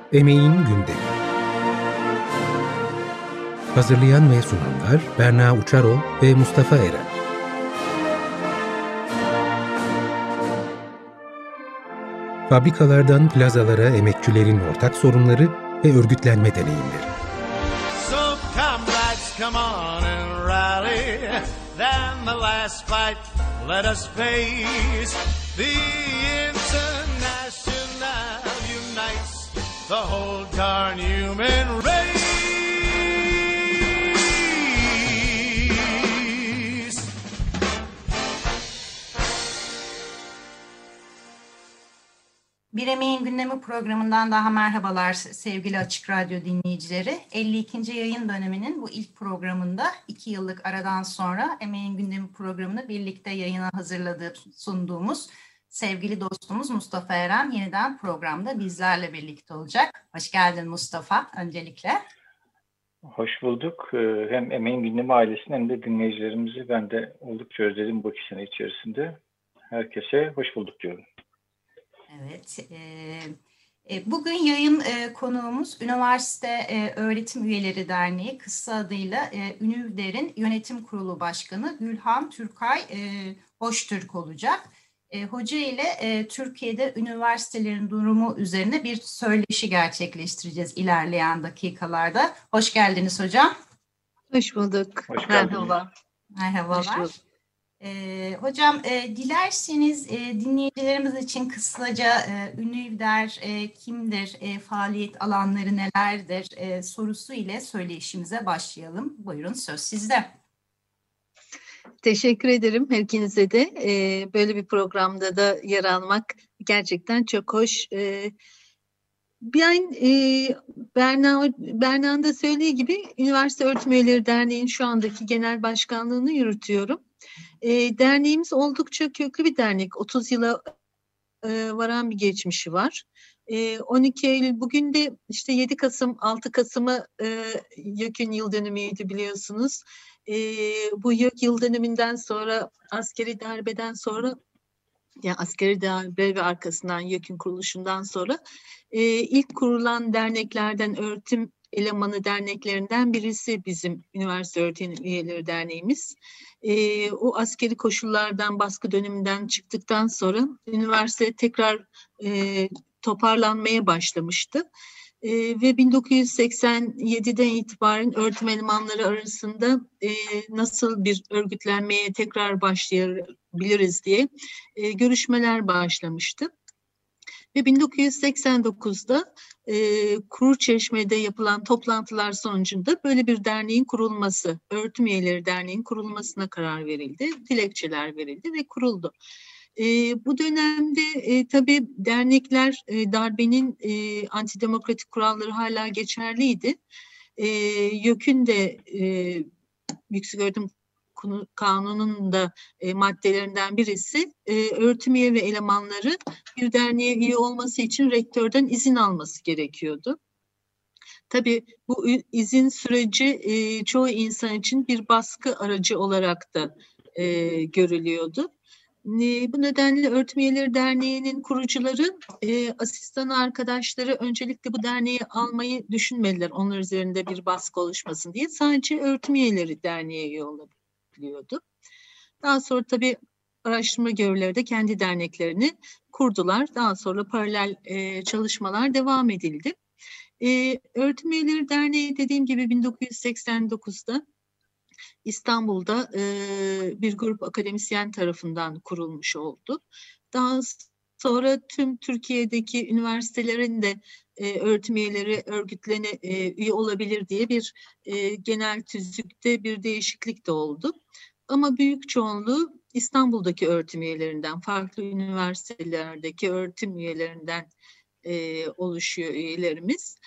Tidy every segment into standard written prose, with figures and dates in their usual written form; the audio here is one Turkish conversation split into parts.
Emeğin Gündemi. Hazırlayan ve sunanlar Berna Uçarol ve Mustafa Eren. Fabrikalardan plazalara emekçilerin ortak sorunları ve örgütlenme deneyimleri. So comrades, come on and rally. Then the last fight let us face. The International unites the whole darn human race. Bir Emeğin Gündemi programından daha merhabalar sevgili Açık Radyo dinleyicileri. 52. yayın döneminin bu ilk programında 2 yıllık aradan sonra Emeğin Gündemi programını birlikte yayına sunduğumuz sevgili dostumuz Mustafa Eren yeniden programda bizlerle birlikte olacak. Hoş geldin Mustafa öncelikle. Hoş bulduk. Hem Emeğin Gündemi ailesini hem de dinleyicilerimizi ben de oldukça özledim bu 2 sene içerisinde. Herkese hoş bulduk diyorum. Evet, bugün yayın konuğumuz Üniversite Öğretim Üyeleri Derneği, kısa adıyla Ünivder'in Yönetim Kurulu Başkanı Gülhan Türkay Hoştürk olacak. Hoca ile Türkiye'de üniversitelerin durumu üzerine bir söyleşi gerçekleştireceğiz ilerleyen dakikalarda. Hoş geldiniz hocam. Hoş bulduk. Hoş Merhaba. Merhabalar. Hoş bulduk. Hocam dilerseniz dinleyicilerimiz için kısaca Ünivder kimdir, faaliyet alanları nelerdir sorusu ile söyleşimize başlayalım. Buyurun söz sizde. Teşekkür ederim her ikinize de. Böyle bir programda da yer almak gerçekten çok hoş. Ben Berna'nın da söylediği gibi Üniversite Öğretim Üyeleri Derneği'nin şu andaki genel başkanlığını yürütüyorum. Derneğimiz oldukça köklü bir dernek. 30 yıla varan bir geçmişi var. 12 Eylül bugün de işte 7 Kasım 6 Kasım'ı YÖK'ün yıl dönümüydü biliyorsunuz. Bu YÖK yıl dönümünden sonra askeri darbeden sonra yani askeri darbe ve arkasından YÖK'ün kuruluşundan sonra ilk kurulan derneklerden öğretim elemanı derneklerinden birisi bizim Üniversite Öğretim Üyeleri Derneğimiz. O askeri koşullardan, baskı döneminden çıktıktan sonra üniversite tekrar toparlanmaya başlamıştı. Ve 1987'den itibaren öğretim elemanları arasında nasıl bir örgütlenmeye tekrar başlayabiliriz diye görüşmeler başlamıştı. Ve 1989'da Kuruçeşme'de yapılan toplantılar sonucunda böyle bir derneğin kurulması, Öğretim Üyeleri Derneği'nin kurulmasına karar verildi. Dilekçeler verildi ve kuruldu. Bu dönemde tabii dernekler darbenin antidemokratik kuralları hala geçerliydi. YÖK'ün de Yüksek Öğretim Kanunu'nun da maddelerinden birisi öğretim üye ve elemanları bir derneğe üye olması için rektörden izin alması gerekiyordu. Tabii bu izin süreci çoğu insan için bir baskı aracı olarak da görülüyordu. Bu nedenle Öğretim Üyeleri Derneği'nin kurucuları, asistan arkadaşları öncelikle bu derneği almayı düşünmediler. Onlar üzerinde bir baskı oluşmasın diye. Sadece Öğretim Üyeleri Derneği'ye üye olabiliyordu. Daha sonra tabii araştırma görevlileri de kendi derneklerini kurdular. Daha sonra paralel çalışmalar devam edildi. Öğretim Üyeleri Derneği dediğim gibi 1989'da İstanbul'da bir grup akademisyen tarafından kurulmuş oldu. Daha sonra tüm Türkiye'deki üniversitelerin de öğretim üyeleri üye olabilir diye bir genel tüzükte bir değişiklik de oldu. Ama büyük çoğunluğu İstanbul'daki öğretim üyelerinden, farklı üniversitelerdeki öğretim üyelerinden oluşuyor üyelerimiz.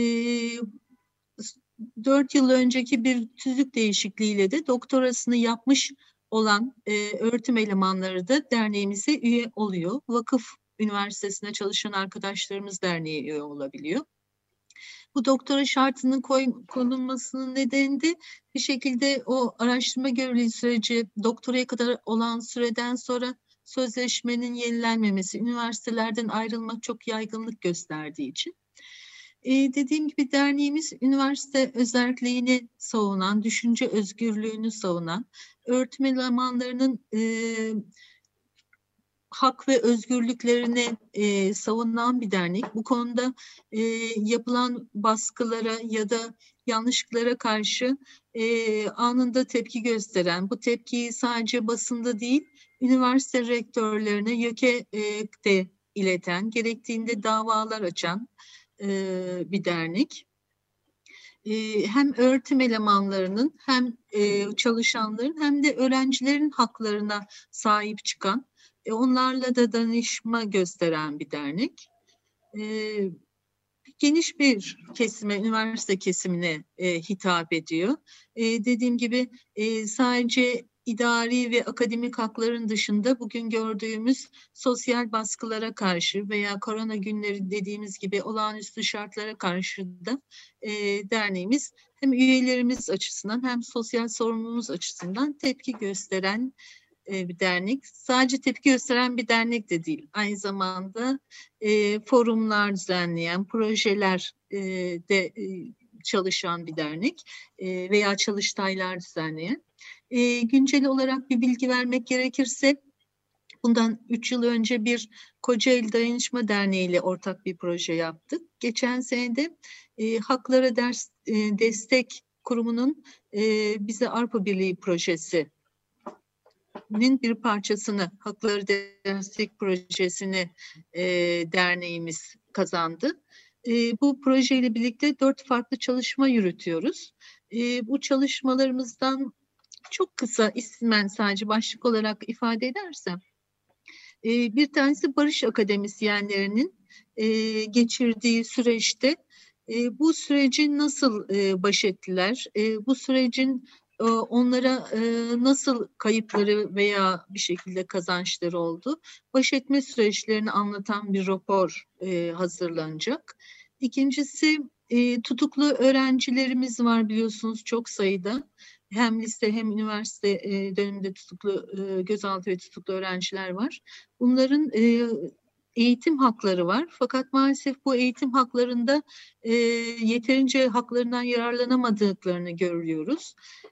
4 yıl önceki bir tüzük değişikliğiyle de doktorasını yapmış olan öğretim elemanları da derneğimize üye oluyor. Vakıf Üniversitesi'nde çalışan arkadaşlarımız derneğe üye olabiliyor. Bu doktora şartının konulmasının nedeni de bir şekilde o araştırma görevliliği süreci doktoraya kadar olan süreden sonra sözleşmenin yenilenmemesi, üniversitelerden ayrılmak çok yaygınlık gösterdiği için. Dediğim gibi derneğimiz üniversite özerkliğini savunan, düşünce özgürlüğünü savunan, öğretim elemanlarının hak ve özgürlüklerini savunan bir dernek. Bu konuda yapılan baskılara ya da yanlışlıklara karşı anında tepki gösteren, bu tepkiyi sadece basında değil, üniversite rektörlerine, YÖK'e de ileten, gerektiğinde davalar açan bir dernek. Hem öğretim elemanlarının hem çalışanların hem de öğrencilerin haklarına sahip çıkan, onlarla da danışma gösteren bir dernek. Geniş bir kesime, üniversite kesimine hitap ediyor. Dediğim gibi sadece idari ve akademik hakların dışında bugün gördüğümüz sosyal baskılara karşı veya korona günleri dediğimiz gibi olağanüstü şartlara karşı da derneğimiz hem üyelerimiz açısından hem sosyal sorumluluğumuz açısından tepki gösteren bir dernek. Sadece tepki gösteren bir dernek de değil. Aynı zamanda forumlar düzenleyen, projeler de çalışan bir dernek veya çalıştaylar düzenleyen. Güncel olarak bir bilgi vermek gerekirse, bundan 3 yıl önce bir Kocaeli Dayanışma Derneği ile ortak bir proje yaptık. Geçen sene de Haklara Destek Kurumu'nun bize Avrupa Birliği projesi bir parçasını, Hakları Destek Projesi'ni derneğimiz kazandı. Bu projeyle birlikte 4 farklı çalışma yürütüyoruz. Bu çalışmalarımızdan çok kısa ismen sadece başlık olarak ifade edersem, bir tanesi barış akademisyenlerinin geçirdiği süreçte bu süreci nasıl baş ettiler, bu sürecin onlara nasıl kayıpları veya bir şekilde kazançları oldu, baş etme süreçlerini anlatan bir rapor hazırlanacak. İkincisi, tutuklu öğrencilerimiz var biliyorsunuz çok sayıda. Hem lise hem üniversite döneminde tutuklu, gözaltı ve tutuklu öğrenciler var. Bunların eğitim hakları var. Fakat maalesef bu eğitim haklarında yeterince haklarından yararlanamadıklarını görüyoruz.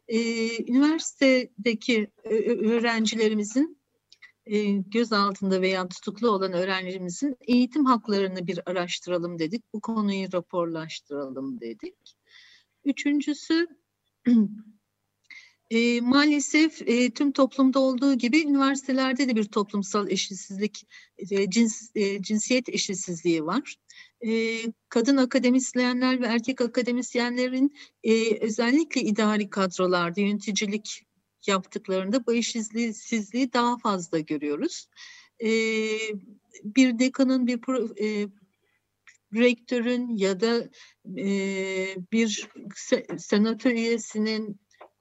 Üniversitedeki öğrencilerimizin, gözaltında veya tutuklu olan öğrencilerimizin eğitim haklarını bir araştıralım dedik. Bu konuyu raporlaştıralım dedik. Üçüncüsü, maalesef tüm toplumda olduğu gibi üniversitelerde de bir toplumsal eşitsizlik, cinsiyet eşitsizliği var. Kadın akademisyenler ve erkek akademisyenlerin özellikle idari kadrolarda yöneticilik yaptıklarında bu eşitsizliği daha fazla görüyoruz. Bir dekanın, bir rektörün ya da bir senatör üyesinin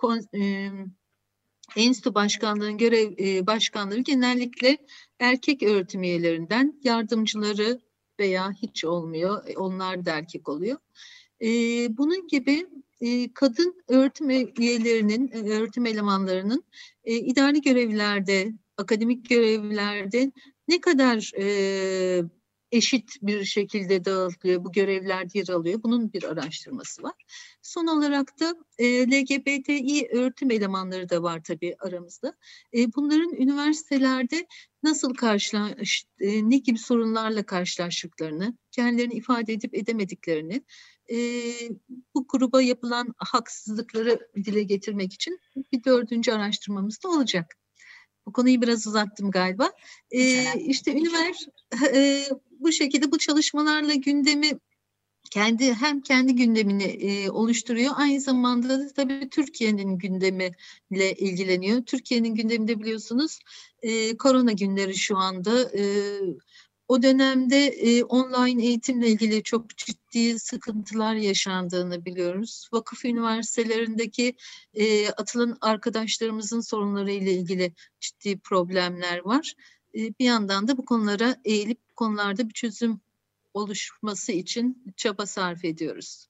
enstitü başkanlığının başkanları genellikle erkek öğretim üyelerinden, yardımcıları veya hiç olmuyor, onlar da erkek oluyor. Bunun gibi kadın öğretim üyelerinin, öğretim elemanlarının idari görevlerde, akademik görevlerde ne kadar eşit bir şekilde dağıtılıyor, bu görevler yer alıyor. Bunun bir araştırması var. Son olarak da LGBTİ öğretim elemanları da var tabii aramızda. Bunların üniversitelerde nasıl ne gibi sorunlarla karşılaştıklarını, kendilerini ifade edip edemediklerini, bu gruba yapılan haksızlıkları dile getirmek için bir 4. araştırmamız da olacak. Bu konuyu biraz uzattım galiba. İşte bu şekilde bu çalışmalarla gündemi hem kendi gündemini oluşturuyor, aynı zamanda da tabii Türkiye'nin gündemiyle ilgileniyor. Türkiye'nin gündeminde biliyorsunuz korona günleri şu anda. O dönemde online eğitimle ilgili çok ciddi sıkıntılar yaşandığını biliyoruz. Vakıf üniversitelerindeki atılan arkadaşlarımızın sorunları ile ilgili ciddi problemler var. Bir yandan da bu konulara eğilip bu konularda bir çözüm oluşması için çaba sarf ediyoruz.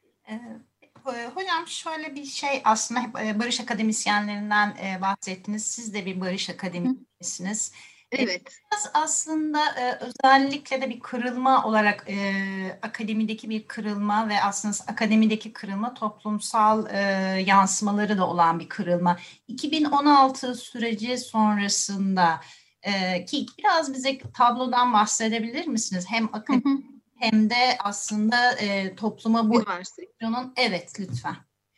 Hocam şöyle bir şey, aslında hep barış akademisyenlerinden bahsettiniz. Siz de bir barış akademisyensiniz. Evet. Biraz aslında özellikle de bir kırılma olarak akademideki bir kırılma ve aslında akademideki kırılma toplumsal yansımaları da olan bir kırılma. 2016 süreci sonrasında ki biraz bize tablodan bahsedebilir misiniz? Hem Hı hı. hem de aslında topluma bu Üniversite. evet lütfen.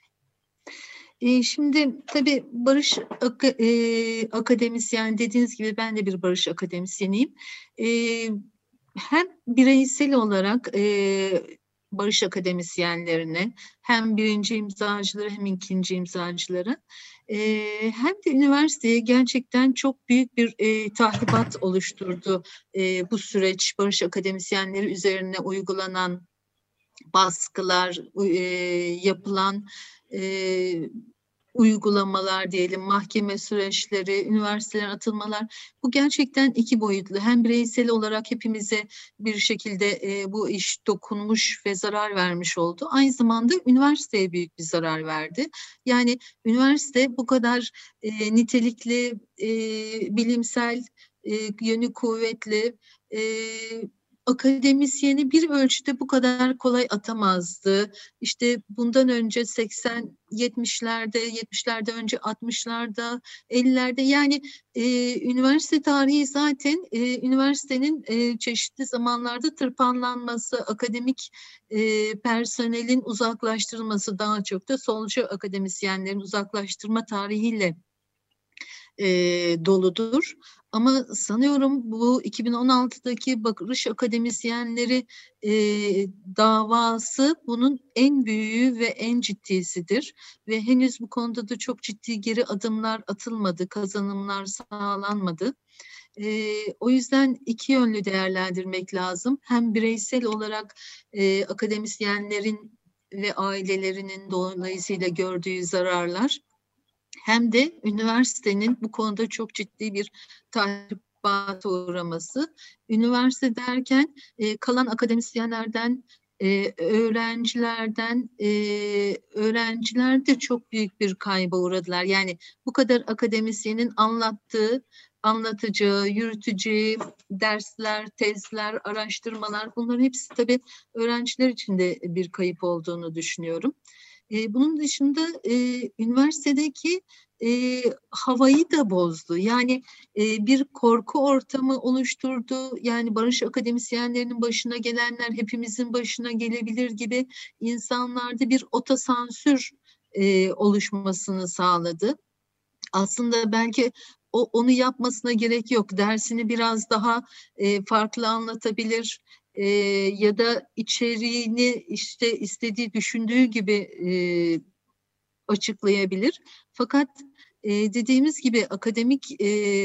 Şimdi tabii barış akademisyen dediğiniz gibi ben de bir barış akademisyeniyim. Hem bireysel olarak barış akademisyenlerine hem birinci imzacıları hem ikinci imzacıları hem de üniversiteye gerçekten çok büyük bir tahribat oluşturdu bu süreç barış akademisyenleri üzerine uygulanan baskılar, yapılan uygulamalar diyelim, mahkeme süreçleri, üniversitelerin atılmalar bu gerçekten iki boyutlu. Hem bireysel olarak hepimize bir şekilde bu iş dokunmuş ve zarar vermiş oldu. Aynı zamanda üniversiteye büyük bir zarar verdi. Yani üniversite bu kadar nitelikli, bilimsel yönü kuvvetli, akademisyeni bir ölçüde bu kadar kolay atamazdı. İşte bundan önce 70'lerde önce 60'larda, 50'lerde yani üniversite tarihi zaten üniversitenin çeşitli zamanlarda tırpanlanması, akademik personelin uzaklaştırılması daha çok da solcu akademisyenlerin uzaklaştırma tarihiyle doludur. Ama sanıyorum bu 2016'daki barış akademisyenleri davası bunun en büyüğü ve en ciddisidir. Ve henüz bu konuda da çok ciddi geri adımlar atılmadı, kazanımlar sağlanmadı. O yüzden iki yönlü değerlendirmek lazım. Hem bireysel olarak akademisyenlerin ve ailelerinin dolayısıyla gördüğü zararlar, hem de üniversitenin bu konuda çok ciddi bir tahribata uğraması. Üniversite derken kalan akademisyenlerden, öğrenciler de çok büyük bir kayba uğradılar. Yani bu kadar akademisyenin anlatacağı, yürüteceği dersler, tezler, araştırmalar bunların hepsi tabii öğrenciler için de bir kayıp olduğunu düşünüyorum. Bunun dışında üniversitedeki havayı da bozdu. Yani bir korku ortamı oluşturdu. Yani barış akademisyenlerinin başına gelenler hepimizin başına gelebilir gibi insanlarda bir otosansür oluşmasını sağladı. Aslında belki onu yapmasına gerek yok. Dersini biraz daha farklı anlatabilir. Ya da içeriğini işte istediği, düşündüğü gibi açıklayabilir. Fakat dediğimiz gibi akademik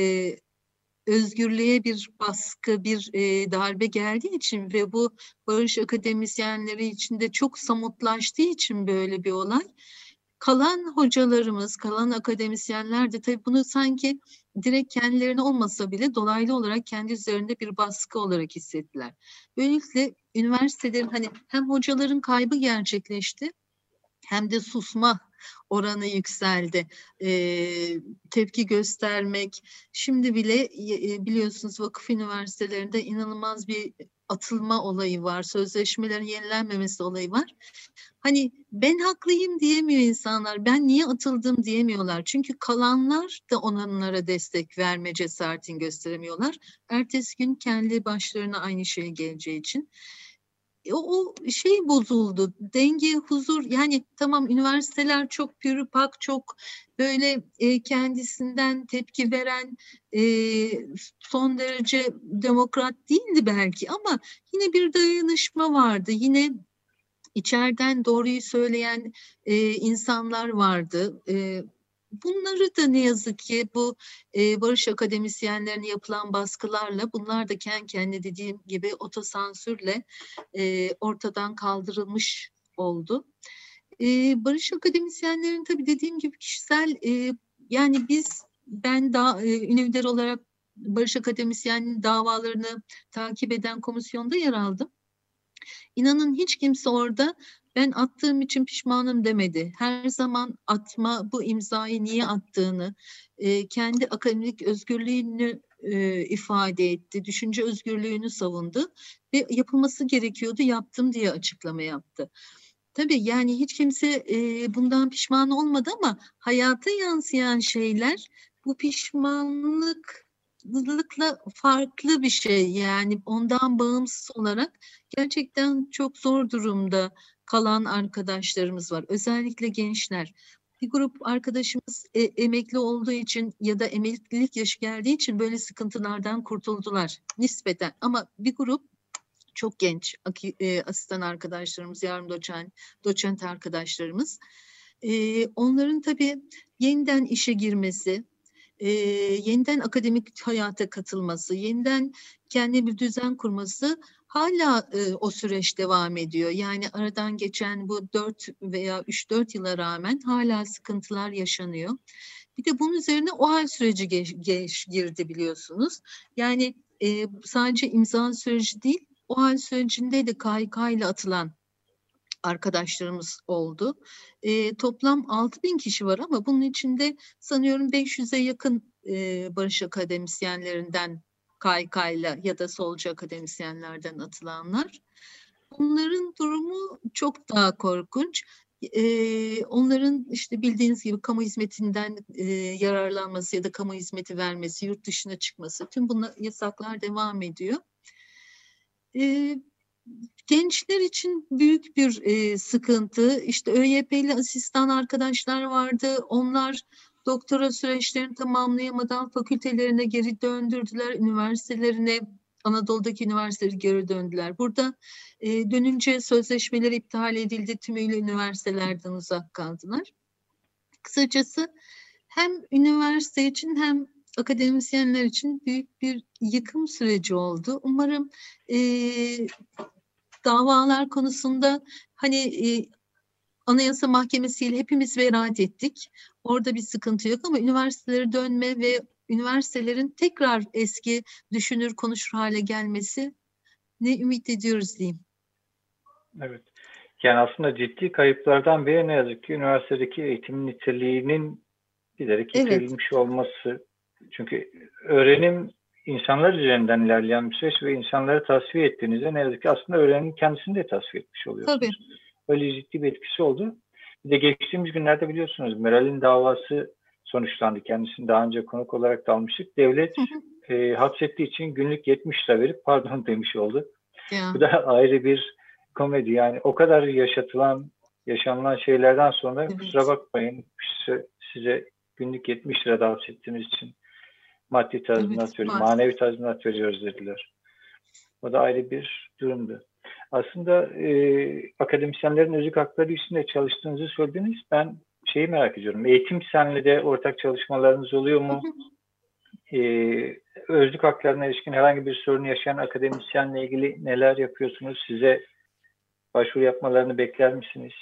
özgürlüğe bir baskı, bir darbe geldiği için ve bu barış akademisyenleri içinde çok somutlaştığı için böyle bir olay. Kalan hocalarımız, kalan akademisyenler de tabii bunu sanki direkt kendilerine olmasa bile dolaylı olarak kendi üzerinde bir baskı olarak hissettiler. Böylelikle üniversitelerin hani hem hocaların kaybı gerçekleşti hem de susma oranı yükseldi. Tepki göstermek, şimdi bile biliyorsunuz vakıf üniversitelerinde inanılmaz bir atılma olayı var. Sözleşmelerin yenilenmemesi olayı var. Hani ben haklıyım diyemiyor insanlar. Ben niye atıldım diyemiyorlar. Çünkü kalanlar da onlara destek verme cesaretini gösteremiyorlar. Ertesi gün kendi başlarına aynı şey geleceği için. O şey bozuldu. Denge, huzur yani tamam üniversiteler çok pürüpak, çok böyle kendisinden tepki veren son derece demokrat değildi belki ama yine bir dayanışma vardı. Yine içeriden doğruyu söyleyen insanlar vardı. Bunları da ne yazık ki bu barış akademisyenlerine yapılan baskılarla bunlar da kendi kendine dediğim gibi otosansürle ortadan kaldırılmış oldu. Barış akademisyenlerin tabii dediğim gibi kişisel yani ben daha Ünivder olarak barış akademisyeninin davalarını takip eden komisyonda yer aldım. İnanın hiç kimse orada ben attığım için pişmanım demedi. Her zaman bu imzayı niye attığını, kendi akademik özgürlüğünü ifade etti. Düşünce özgürlüğünü savundu ve yapılması gerekiyordu, yaptım diye açıklama yaptı. Tabii yani hiç kimse bundan pişman olmadı ama hayata yansıyan şeyler bu pişmanlıkla farklı bir şey. Yani ondan bağımsız olarak gerçekten çok zor durumda kalan arkadaşlarımız var. Özellikle gençler. Bir grup arkadaşımız emekli olduğu için ya da emeklilik yaşı geldiği için böyle sıkıntılardan kurtuldular nispeten. Ama bir grup çok genç asistan arkadaşlarımız, doçent arkadaşlarımız. Onların tabii yeniden işe girmesi, yeniden akademik hayata katılması, yeniden kendi bir düzen kurması hala o süreç devam ediyor. Yani aradan geçen bu 4 veya 3-4 yıla rağmen hala sıkıntılar yaşanıyor. Bir de bunun üzerine OHAL süreci girdi biliyorsunuz. Yani sadece imza süreci değil, OHAL sürecinde de KHK ile atılan arkadaşlarımız oldu. Toplam 6.000 kişi var ama bunun içinde sanıyorum 500'e yakın barış akademisyenlerinden KHK ile ya da solcu akademisyenlerden atılanlar. Bunların durumu çok daha korkunç. Onların işte bildiğiniz gibi kamu hizmetinden yararlanması ya da kamu hizmeti vermesi, yurt dışına çıkması, tüm bunlar yasaklar devam ediyor. Gençler için büyük bir sıkıntı. İşte ÖYP'li asistan arkadaşlar vardı. Onlar doktora süreçlerini tamamlayamadan fakültelerine geri döndürdüler. Üniversitelerine, Anadolu'daki üniversiteleri geri döndüler. Burada dönünce sözleşmeler iptal edildi. Tümüyle üniversitelerden uzak kaldılar. Kısacası hem üniversite için hem akademisyenler için büyük bir yıkım süreci oldu. Umarım davalar konusunda hani Anayasa Mahkemesi'yle hepimiz beraat ettik. Orada bir sıkıntı yok ama üniversitelere dönme ve üniversitelerin tekrar eski düşünür konuşur hale gelmesi ne ümit ediyoruz diyeyim. Evet. Yani aslında ciddi kayıplardan biri ne yazık ki üniversitedeki eğitim niteliğinin giderek yitirilmiş olması. Çünkü öğrenim insanlar üzerinden ilerleyen bir süreç ve insanları tasfiye ettiğinizde ne yazık ki aslında öğrenimi kendisini de tasfiye etmiş oluyorsunuz. Tabii. Öyle ciddi bir etkisi oldu. Bir de geçtiğimiz günlerde biliyorsunuz Meral'in davası sonuçlandı. Kendisini daha önce konuk olarak da almıştık. Devlet hapsettiği için günlük 70 lira verip pardon demiş oldu. Ya. Bu da ayrı bir komedi. Yani o kadar yaşanılan şeylerden sonra kusura bakmayın size günlük 70 lira da hapsettiğiniz için maddi tazminat veriyoruz, manevi tazminat veriyoruz dediler. O da ayrı bir durumdu. Aslında akademisyenlerin özlük hakları üstünde çalıştığınızı söylediniz. Ben şeyi merak ediyorum. Eğitim Sen'le de ortak çalışmalarınız oluyor mu? Özlük haklarına ilişkin herhangi bir sorun yaşayan akademisyenle ilgili neler yapıyorsunuz? Size başvuru yapmalarını bekler misiniz?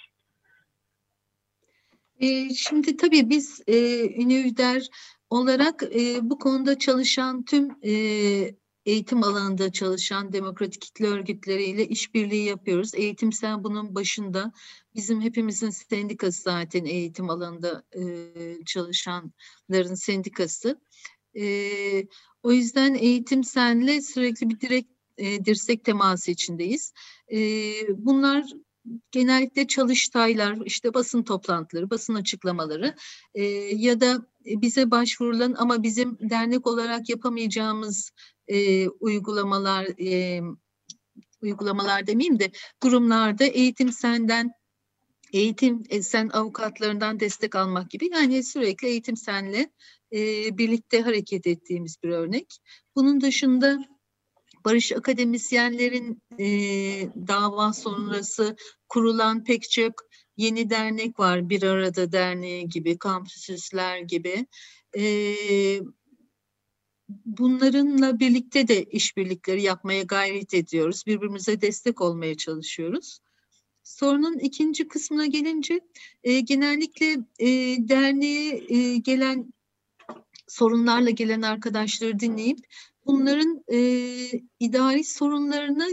Şimdi tabii biz Ünivder olarak bu konuda çalışan tüm eğitim alanında çalışan demokratik kitle örgütleriyle işbirliği yapıyoruz. Eğitim Sen bunun başında. Bizim hepimizin sendikası zaten eğitim alanında çalışanların sendikası. O yüzden Eğitim Sen'le sürekli bir dirsek teması içindeyiz. Bunlar genellikle çalıştaylar, işte basın toplantıları, basın açıklamaları ya da bize başvurulan ama bizim dernek olarak yapamayacağımız uygulamalar demeyeyim de durumlarda Eğitim Sen avukatlarından destek almak gibi, yani sürekli Eğitim Sen'le birlikte hareket ettiğimiz bir örnek. Bunun dışında barış akademisyenlerin dava sonrası kurulan pek çok yeni dernek var. Bir Arada Derneği gibi, Kampüsüsler gibi. Bunlarınla birlikte de işbirlikleri yapmaya gayret ediyoruz. Birbirimize destek olmaya çalışıyoruz. Sorunun ikinci kısmına gelince genellikle derneğe sorunlarla gelen arkadaşları dinleyip bunların idari sorunlarını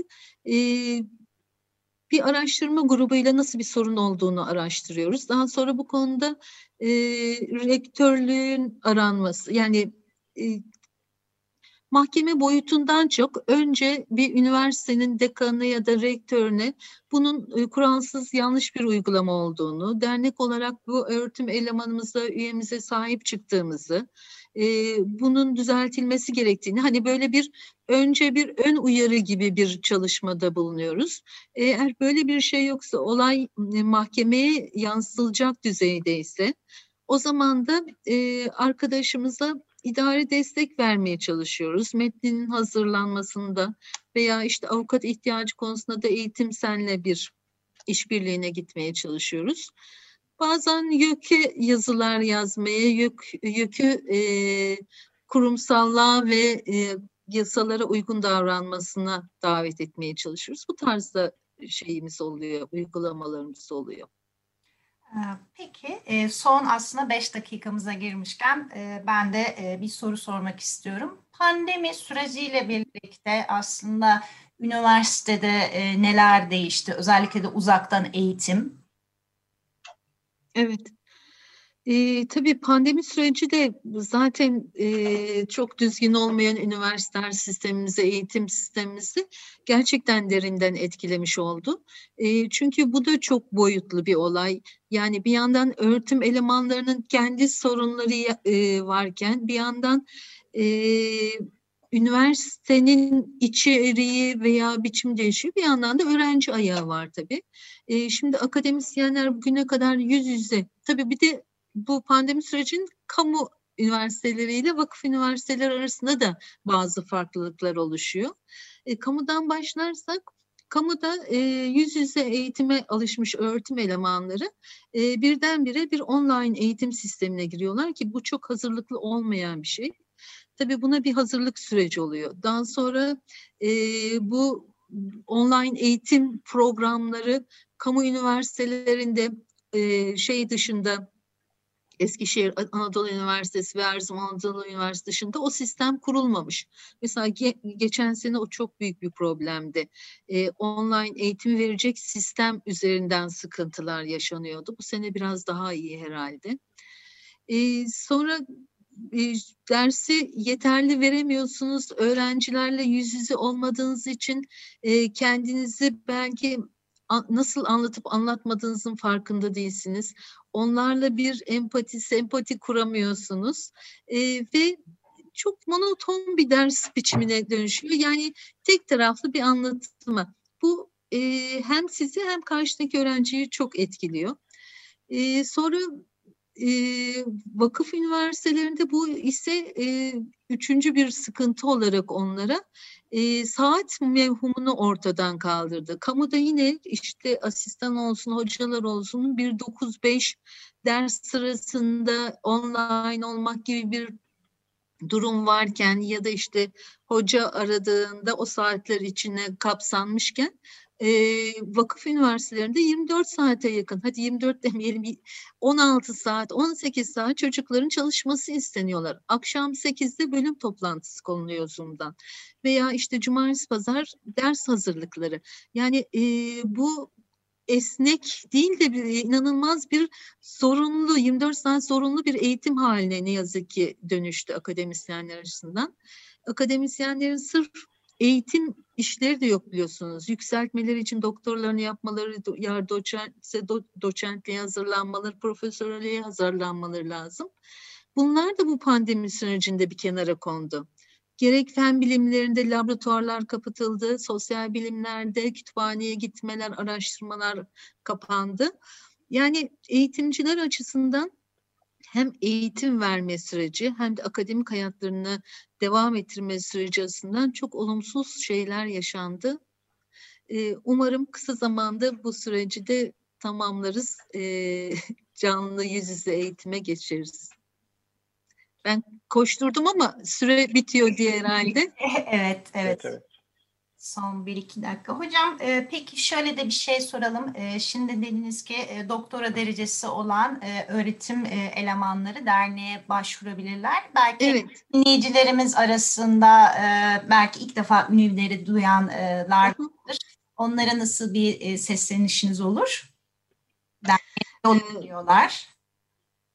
bir araştırma grubuyla nasıl bir sorun olduğunu araştırıyoruz. Daha sonra bu konuda rektörlüğün aranması, yani mahkeme boyutundan çok önce bir üniversitenin dekanı ya da rektörüne bunun kuralsız yanlış bir uygulama olduğunu, dernek olarak bu öğretim elemanımıza, üyemize sahip çıktığımızı, bunun düzeltilmesi gerektiğini, hani böyle önce bir ön uyarı gibi bir çalışmada bulunuyoruz. Eğer böyle bir şey yoksa, olay mahkemeye yansıtılacak düzeydeyse, o zaman da arkadaşımıza idari destek vermeye çalışıyoruz. Metnin hazırlanmasında veya işte avukat ihtiyacı konusunda da eğitimsenle bir işbirliğine gitmeye çalışıyoruz. Bazen YÖK'e yazılar yazmaya, YÖK'ü kurumsallığa ve yasalara uygun davranmasına davet etmeye çalışıyoruz. Bu tarzda şeyimiz oluyor, uygulamalarımız oluyor. Peki, son aslında 5 dakikamıza girmişken ben de bir soru sormak istiyorum. Pandemi süreciyle birlikte aslında üniversitede neler değişti? Özellikle de uzaktan eğitim. Evet. Tabii pandemi süreci de zaten çok düzgün olmayan üniversiteler sistemimizi, eğitim sistemimizi gerçekten derinden etkilemiş oldu. Çünkü bu da çok boyutlu bir olay. Yani bir yandan öğretim elemanlarının kendi sorunları varken, bir yandan üniversitenin içeriği veya biçim değişiyor. Bir yandan da öğrenci ayağı var tabii. Şimdi akademisyenler bugüne kadar yüz yüze, tabii bir de bu pandemi sürecinin kamu üniversiteleriyle vakıf üniversiteleri arasında da bazı farklılıklar oluşuyor. Kamudan başlarsak, kamuda yüz yüze eğitime alışmış öğretim elemanları birdenbire bir online eğitim sistemine giriyorlar ki bu çok hazırlıklı olmayan bir şey. Tabii buna bir hazırlık süreci oluyor. Daha sonra bu online eğitim programları kamu üniversitelerinde şey dışında, Eskişehir Anadolu Üniversitesi ve Erzurum Anadolu Üniversitesi dışında o sistem kurulmamış. Mesela geçen sene o çok büyük bir problemdi. Online eğitim verecek sistem üzerinden sıkıntılar yaşanıyordu. Bu sene biraz daha iyi herhalde. Sonra dersi yeterli veremiyorsunuz. Öğrencilerle yüz yüze olmadığınız için kendinizi belki nasıl anlatıp anlatmadığınızın farkında değilsiniz. Onlarla bir sempati kuramıyorsunuz ve çok monoton bir ders biçimine dönüşüyor. Yani tek taraflı bir anlatıma. Bu hem sizi hem karşıdaki öğrenciyi çok etkiliyor. Sonra vakıf üniversitelerinde bu ise üçüncü bir sıkıntı olarak onlara saat mevhumunu ortadan kaldırdı. Kamuda yine işte asistan olsun, hocalar olsun 1-9-5 ders sırasında online olmak gibi bir durum varken ya da işte hoca aradığında o saatler içine kapsanmışken vakıf üniversitelerinde 24 saate yakın, hadi 24 demeyelim, 16 saat, 18 saat çocukların çalışması isteniyorlar. Akşam 8'de bölüm toplantısı konuluyor Zoom'dan. Veya işte cumartesi pazar ders hazırlıkları. Yani bu esnek değil de inanılmaz bir zorunlu, 24 saat zorunlu bir eğitim haline ne yazık ki dönüştü akademisyenler açısından. Akademisyenlerin sırf eğitim işleri de yok biliyorsunuz. Yükseltmeleri için doktorlarını yapmaları, doçentliğe hazırlanmaları, profesörlüğe hazırlanmaları lazım. Bunlar da bu pandemi sürecinde bir kenara kondu. Gerek fen bilimlerinde laboratuvarlar kapatıldı, sosyal bilimlerde kütüphaneye gitmeler, araştırmalar kapandı. Yani eğitimciler açısından hem eğitim verme süreci hem de akademik hayatlarını devam ettirme süreci açısından çok olumsuz şeyler yaşandı. Umarım kısa zamanda bu süreci de tamamlarız, canlı yüz yüze eğitime geçeriz. Ben koşturdum ama süre bitiyor diye herhalde. Evet. Son 1-2 dakika. Hocam peki şöyle de bir şey soralım. Şimdi dediniz ki doktora derecesi olan öğretim elemanları derneğe başvurabilirler. Belki dinleyicilerimiz arasında belki ilk defa ünlüleri duyanlar vardır. Onlara nasıl bir seslenişiniz olur? Derneğe yol veriyorlar.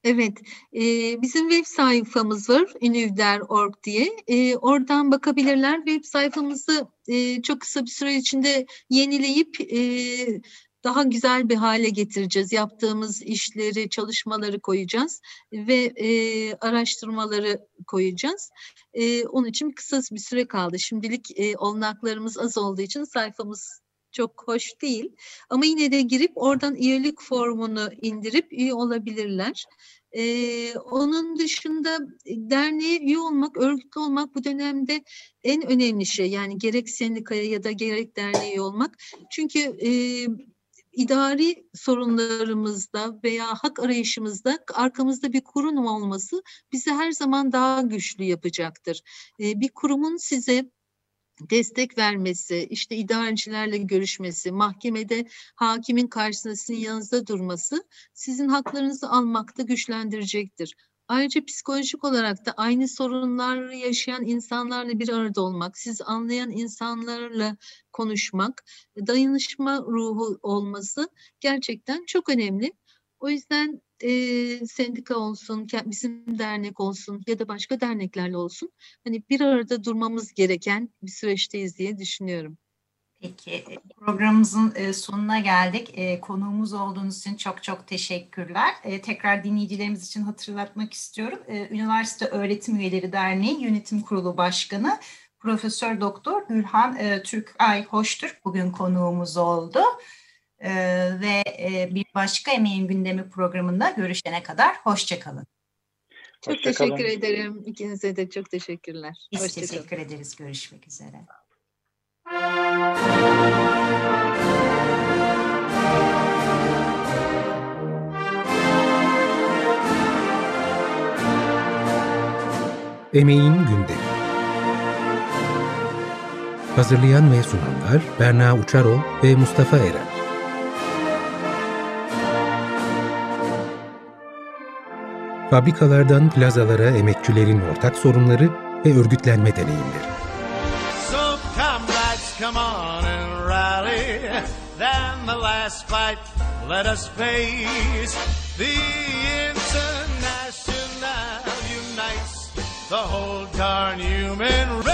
Evet, bizim web sayfamız var, univder.org diye. Oradan bakabilirler. Web sayfamızı çok kısa bir süre içinde yenileyip daha güzel bir hale getireceğiz. Yaptığımız işleri, çalışmaları koyacağız ve araştırmaları koyacağız. Onun için kısa bir süre kaldı. Şimdilik olanaklarımız az olduğu için sayfamız çok hoş değil. Ama yine de girip oradan üyelik formunu indirip üye olabilirler. Onun dışında derneğe üye olmak, örgütlü olmak bu dönemde en önemli şey. Yani gerek sendikaya ya da gerek derneğe üye olmak. Çünkü idari sorunlarımızda veya hak arayışımızda arkamızda bir kurum olması bizi her zaman daha güçlü yapacaktır. Bir kurumun size destek vermesi, işte idarecilerle görüşmesi, mahkemede hakimin karşısında sizin yanınızda durması sizin haklarınızı almakta güçlendirecektir. Ayrıca psikolojik olarak da aynı sorunları yaşayan insanlarla bir arada olmak, sizi anlayan insanlarla konuşmak, dayanışma ruhu olması gerçekten çok önemli. O yüzden sendika olsun, bizim dernek olsun ya da başka derneklerle olsun, hani bir arada durmamız gereken bir süreçteyiz diye düşünüyorum. Peki, programımızın sonuna geldik. Konuğumuz olduğunuz için çok çok teşekkürler. Tekrar dinleyicilerimiz için hatırlatmak istiyorum. Üniversite Öğretim Üyeleri Derneği Yönetim Kurulu Başkanı Profesör Doktor Gülhan Türkay Hoştürk bugün konuğumuz oldu. Ve bir başka Emeğin Gündemi programında görüşene kadar hoşça kalın. Çok teşekkür ederim. İkinize de çok teşekkürler. Biz teşekkür ederiz. Görüşmek üzere. Emeğin Gündemi. Hazırlayan ve sunanlar Berna Uçarol ve Mustafa Eren. Fabrikalardan plazalara emekçilerin ortak sorunları ve örgütlenme deneyimleri. So comrades, come on and rally. Then the last fight, let us face. The International unites the whole darn human race.